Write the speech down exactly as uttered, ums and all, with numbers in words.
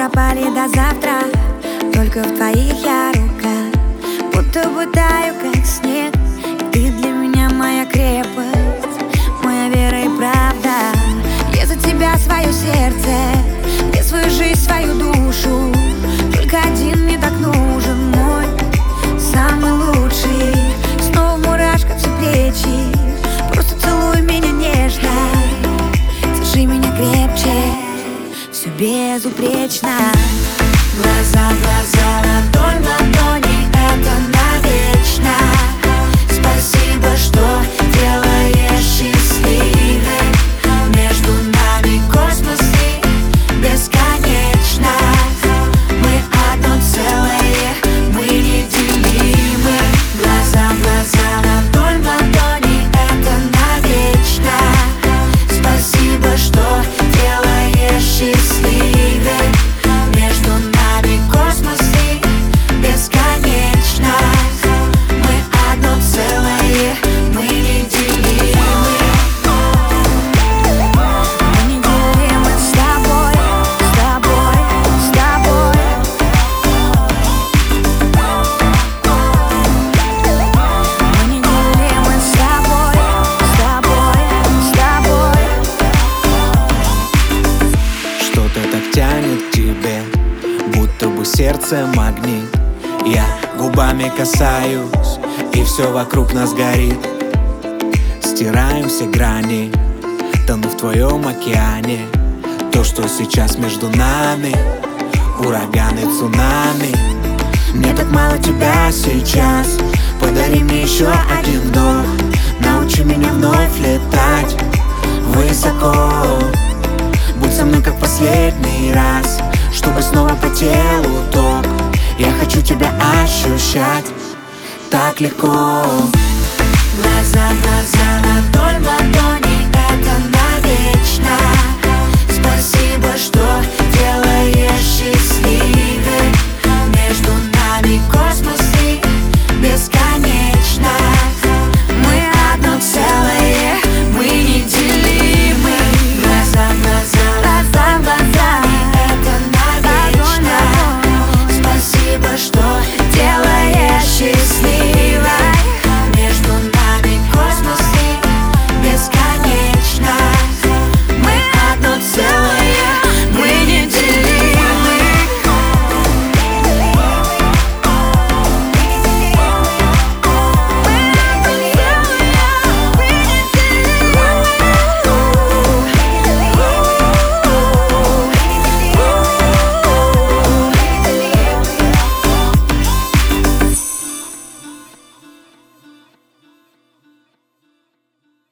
пропали до завтра, только в твоих я руках. Будто бы таю, как снег, и ты для меня моя крепость, моя вера и правда. Я за тебя свое сердце, я свою жизнь, свою душу. Только один мне так нужен, мой самый лучший. Снова в мурашках все плечи, просто целуй меня нежно, держи меня крепче, все безупречно. Глаза в глаза, ладонь в ладони, это навечно. Спасибо, что делаешь счастливой. Между нами космос и бесконечно. Мы одно целое, мы неделимы. Глаза в глаза, ладонь в ладони, это навечно. Спасибо, что делаешь счастливой. Между нами космос и бесконечно. Мы одно целое, мы неделимы. Мы неделимы с тобой, с тобой, с тобой. Мы неделимы с тобой, с тобой, с тобой. Что-то так тянет к тебе, будто бы сердце магнит. Я губами касаюсь, и все вокруг нас горит. Стираем все грани, тону в твоем океане. То, что сейчас между нами, ураганы, цунами. Мне так мало тебя сейчас, подари мне еще один вдох. Научи меня вновь летать высоко. Будь со мной как последний раз, чтобы снова по телу ток. Я хочу тебя ощущать так легко. Глаза в глаза, ладонь в ладони, это навечно.